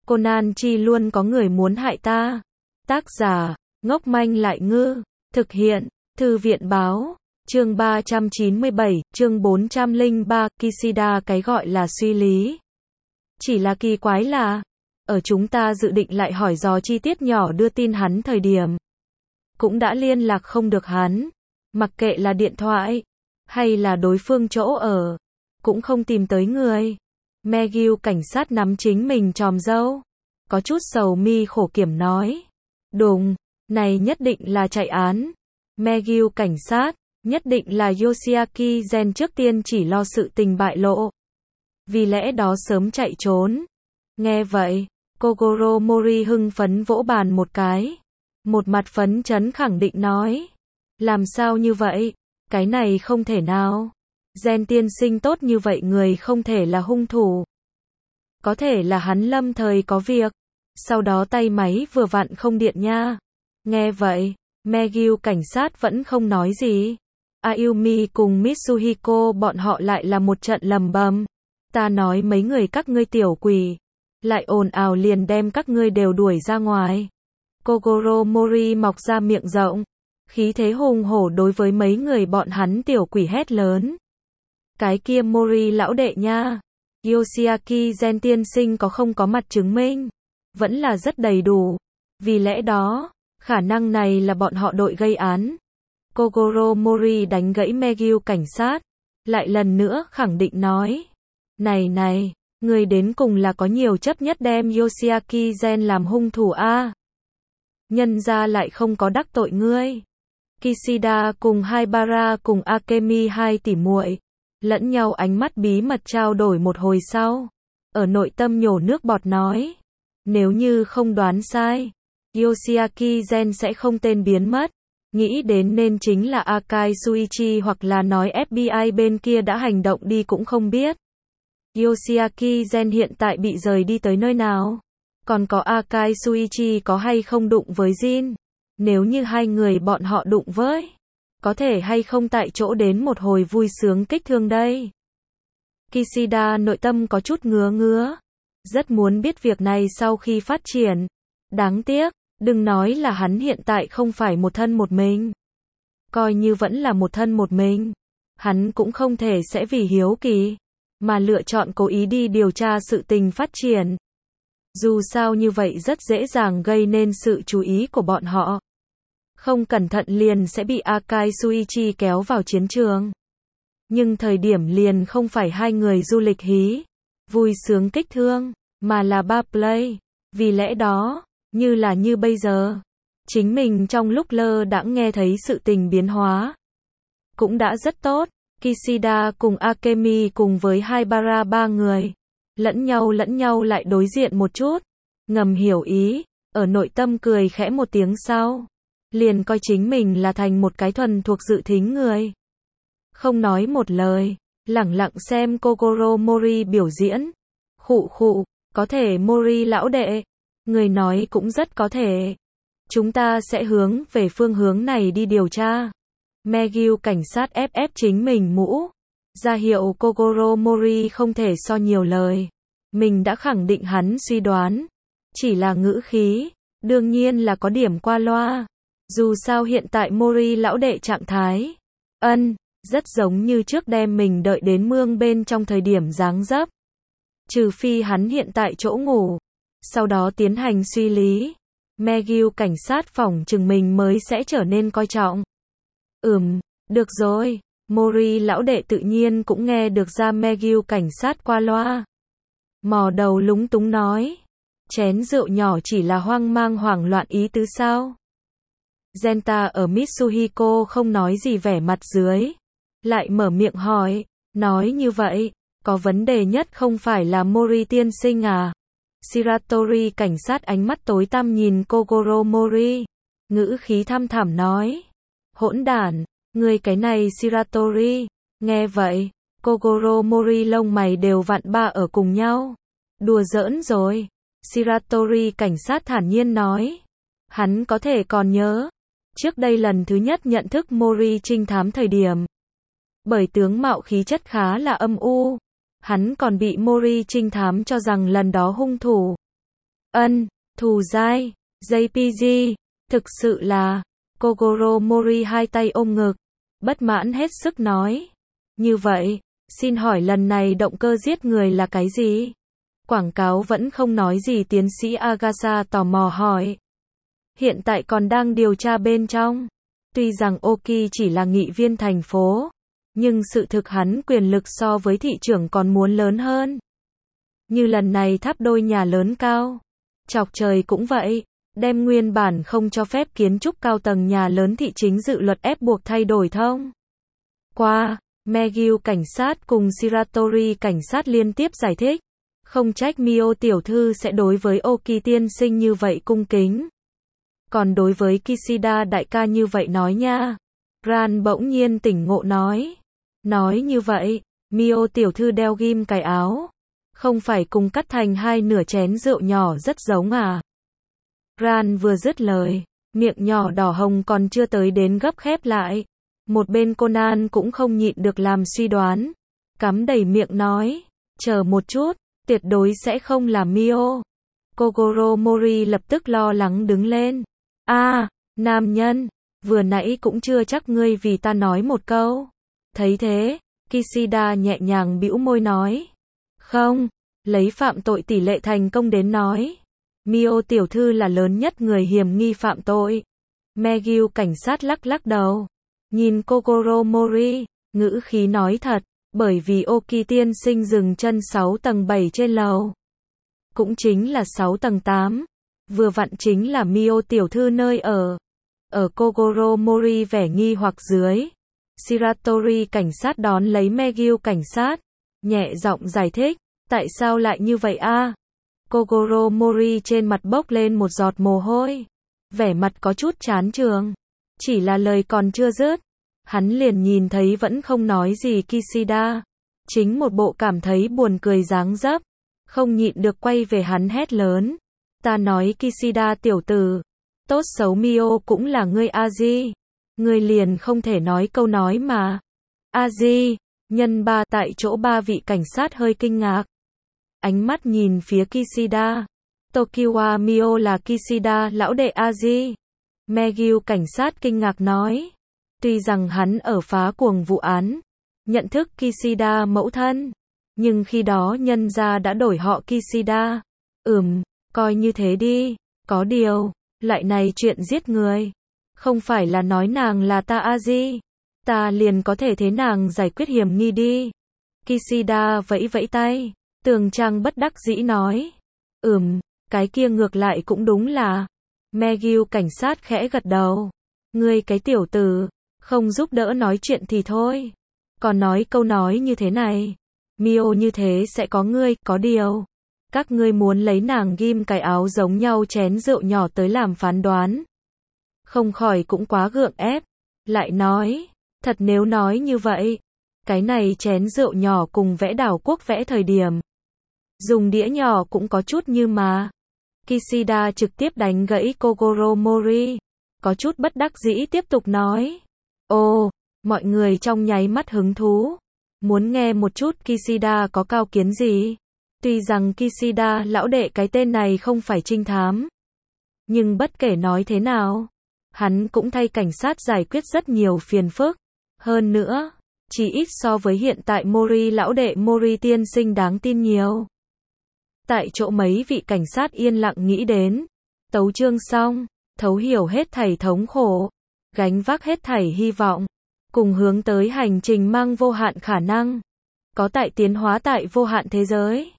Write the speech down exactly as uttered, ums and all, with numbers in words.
Conan chi luôn có người muốn hại ta. Tác giả, ngốc manh lại ngư. Thực hiện, Thư viện báo. Chương ba trăm chín mươi bảy, chương bốn trăm lẻ ba, Kishida cái gọi là suy lý. Chỉ là kỳ quái là, ở chúng ta dự định lại hỏi dò chi tiết nhỏ đưa tin hắn thời điểm. Cũng đã liên lạc không được hắn. Mặc kệ là điện thoại, hay là đối phương chỗ ở, cũng không tìm tới người. McGill cảnh sát nắm chính mình tròm dâu. Có chút sầu mi khổ kiểm nói. Đúng, này nhất định là chạy án. McGill cảnh sát, nhất định là Yoshiaki Gen trước tiên chỉ lo sự tình bại lộ. Vì lẽ đó sớm chạy trốn. Nghe vậy, Kogoro Mori hưng phấn vỗ bàn một cái. Một mặt phấn chấn khẳng định nói. Làm sao như vậy? Cái này không thể nào. Gen tiên sinh tốt như vậy người không thể là hung thủ. Có thể là hắn lâm thời có việc. Sau đó tay máy vừa vặn không điện nha. Nghe vậy, McGill cảnh sát vẫn không nói gì. Ayumi cùng Mitsuhiko bọn họ lại là một trận lầm bầm. Ta nói mấy người các ngươi tiểu quỷ. Lại ồn ào liền đem các ngươi đều đuổi ra ngoài. Kogoro Mori mọc ra miệng rộng. Khí thế hùng hổ đối với mấy người bọn hắn tiểu quỷ hét lớn. Cái kia Mori lão đệ nha. Yoshiaki Gen tiên sinh có không có mặt chứng minh. Vẫn là rất đầy đủ. Vì lẽ đó, khả năng này là bọn họ đội gây án. Kogoro Mori đánh gãy McGill cảnh sát. Lại lần nữa khẳng định nói. Này này, người đến cùng là có nhiều chấp nhất đem Yoshiaki Gen làm hung thủ a. Nhân ra lại không có đắc tội ngươi. Kishida cùng Haibara cùng Akemi hai tỷ muội lẫn nhau ánh mắt bí mật trao đổi một hồi sau. Ở nội tâm nhổ nước bọt nói. Nếu như không đoán sai, Yoshiaki Gen sẽ không tên biến mất. Nghĩ đến nên chính là Akai Shuichi hoặc là nói ép bê i bên kia đã hành động đi cũng không biết. Yoshiaki Gen hiện tại bị rời đi tới nơi nào? Còn có Akai Shuichi có hay không đụng với Jin? Nếu như hai người bọn họ đụng với, có thể hay không tại chỗ đến một hồi vui sướng kích thương đây? Kishida nội tâm có chút ngứa ngứa. Rất muốn biết việc này sau khi phát triển. Đáng tiếc, đừng nói là hắn hiện tại không phải một thân một mình. Coi như vẫn là một thân một mình. Hắn cũng không thể sẽ vì hiếu kỳ, mà lựa chọn cố ý đi điều tra sự tình phát triển. Dù sao như vậy rất dễ dàng gây nên sự chú ý của bọn họ. Không cẩn thận liền sẽ bị Akai Shuichi kéo vào chiến trường. Nhưng thời điểm liền không phải hai người du lịch hí, vui sướng kích thương, mà là ba play. Vì lẽ đó, như là như bây giờ, chính mình trong lúc lơ đãng nghe thấy sự tình biến hóa. Cũng đã rất tốt. Kishida cùng Akemi cùng với Haibara ba người. Lẫn nhau lẫn nhau lại đối diện một chút. Ngầm hiểu ý, ở nội tâm cười khẽ một tiếng sau. Liền coi chính mình là thành một cái thuần thuộc dự thính người. Không nói một lời, lẳng lặng xem Kogoro Mori biểu diễn. Khụ khụ, có thể Mori lão đệ. Người nói cũng rất có thể. Chúng ta sẽ hướng về phương hướng này đi điều tra. McGill cảnh sát ép ép chính mình mũ. Ra hiệu Kogoro Mori không thể so nhiều lời. Mình đã khẳng định hắn suy đoán. Chỉ là ngữ khí. Đương nhiên là có điểm qua loa. Dù sao hiện tại Mori lão đệ trạng thái. Ân, rất giống như trước đem mình đợi đến mương bên trong thời điểm dáng dấp. Trừ phi hắn hiện tại chỗ ngủ. Sau đó tiến hành suy lý. McGill cảnh sát phỏng chừng mình mới sẽ trở nên coi trọng. Ừm, được rồi. Mori lão đệ tự nhiên cũng nghe được ra McGill cảnh sát qua loa. Mò đầu lúng túng nói. Chén rượu nhỏ chỉ là hoang mang hoảng loạn ý tứ sao? Genta ở Mitsuhiko không nói gì vẻ mặt dưới. Lại mở miệng hỏi. Nói như vậy, có vấn đề nhất không phải là Mori tiên sinh à? Shiratori cảnh sát ánh mắt tối tăm nhìn Kogoro Mori. Ngữ khí thăm thẳm nói. Hỗn đản, người cái này Shiratori. Nghe vậy, Kogoro Mori lông mày đều vặn ba ở cùng nhau. Đùa giỡn rồi. Shiratori cảnh sát thản nhiên nói. Hắn có thể còn nhớ. Trước đây lần thứ nhất nhận thức Mori trinh thám thời điểm. Bởi tướng mạo khí chất khá là âm u. Hắn còn bị Mori trinh thám cho rằng lần đó hung thủ Ân, thù dai, giê pê giê, thực sự là, Kogoro Mori hai tay ôm ngực, bất mãn hết sức nói. Như vậy, xin hỏi lần này động cơ giết người là cái gì? Quảng cáo vẫn không nói gì, tiến sĩ Agasa tò mò hỏi. Hiện tại còn đang điều tra bên trong. Tuy rằng Oki chỉ là nghị viên thành phố, nhưng sự thực hắn quyền lực so với thị trưởng còn muốn lớn hơn. Như lần này tháp đôi nhà lớn cao, chọc trời cũng vậy, đem nguyên bản không cho phép kiến trúc cao tầng nhà lớn thị chính dự luật ép buộc thay đổi thông qua. Megyu cảnh sát cùng Shiratori cảnh sát liên tiếp giải thích, không trách Mio tiểu thư sẽ đối với Oki tiên sinh như vậy cung kính. Còn đối với Kishida đại ca như vậy nói nha. Ran bỗng nhiên tỉnh ngộ nói. Nói như vậy, Mio tiểu thư đeo ghim cài áo, không phải cùng cắt thành hai nửa chén rượu nhỏ rất giống à? Ran vừa dứt lời, miệng nhỏ đỏ hồng còn chưa tới đến gấp khép lại. Một bên Conan cũng không nhịn được làm suy đoán, cắm đầy miệng nói, chờ một chút, tuyệt đối sẽ không là Mio. Kogoro Mori lập tức lo lắng đứng lên. A, à, nam nhân, vừa nãy cũng chưa chắc ngươi vì ta nói một câu. Thấy thế, Kishida nhẹ nhàng bĩu môi nói. Không, lấy phạm tội tỷ lệ thành công đến nói. Mio tiểu thư là lớn nhất người hiểm nghi phạm tội. Megyu cảnh sát lắc lắc đầu. Nhìn Kogoro Mori, ngữ khí nói thật, bởi vì Oki tiên sinh dừng chân sáu tầng bảy trên lầu. Cũng chính là sáu tầng tám. Vừa vặn chính là Mio tiểu thư nơi ở. Ở Kogoro Mori vẻ nghi hoặc dưới, Shiratori cảnh sát đón lấy Megyu cảnh sát, nhẹ giọng giải thích, tại sao lại như vậy a? À? Kogoro Mori trên mặt bốc lên một giọt mồ hôi, vẻ mặt có chút chán chường. Chỉ là lời còn chưa dứt, hắn liền nhìn thấy vẫn không nói gì Kishida, chính một bộ cảm thấy buồn cười dáng dấp, không nhịn được quay về hắn hét lớn. Ta nói Kishida tiểu tử, tốt xấu Mio cũng là ngươi Aji, ngươi liền không thể nói câu nói mà. Aji, nhân ba tại chỗ ba vị cảnh sát hơi kinh ngạc. Ánh mắt nhìn phía Kishida. Tokiwa Mio là Kishida lão đệ Aji. Megyu cảnh sát kinh ngạc nói. Tuy rằng hắn ở phá cuồng vụ án, nhận thức Kishida mẫu thân, nhưng khi đó nhân gia đã đổi họ Kishida. Ừm, coi như thế đi, có điều, lại này chuyện giết người, không phải là nói nàng là ta Aji, ta liền có thể thế nàng giải quyết hiểm nghi đi. Kishida vẫy vẫy tay, Tường Trang bất đắc dĩ nói. Ừm, cái kia ngược lại cũng đúng là. Megyu cảnh sát khẽ gật đầu. Ngươi cái tiểu tử, không giúp đỡ nói chuyện thì thôi. Còn nói câu nói như thế này, Mio như thế sẽ có ngươi, có điều. Các ngươi muốn lấy nàng ghim cài áo giống nhau chén rượu nhỏ tới làm phán đoán. Không khỏi cũng quá gượng ép. Lại nói, thật nếu nói như vậy, cái này chén rượu nhỏ cùng vẽ đảo quốc vẽ thời điểm. Dùng đĩa nhỏ cũng có chút như mà. Kishida trực tiếp đánh gãy Kogoro Mori. Có chút bất đắc dĩ tiếp tục nói. Ồ, mọi người trong nháy mắt hứng thú. Muốn nghe một chút Kishida có cao kiến gì? Tuy rằng Kishida lão đệ cái tên này không phải trinh thám. Nhưng bất kể nói thế nào, hắn cũng thay cảnh sát giải quyết rất nhiều phiền phức. Hơn nữa, chỉ ít so với hiện tại Mori lão đệ Mori tiên sinh đáng tin nhiều. Tại chỗ mấy vị cảnh sát yên lặng nghĩ đến. Tấu chương xong, thấu hiểu hết thảy thống khổ, gánh vác hết thảy hy vọng, cùng hướng tới hành trình mang vô hạn khả năng, có tại tiến hóa tại vô hạn thế giới.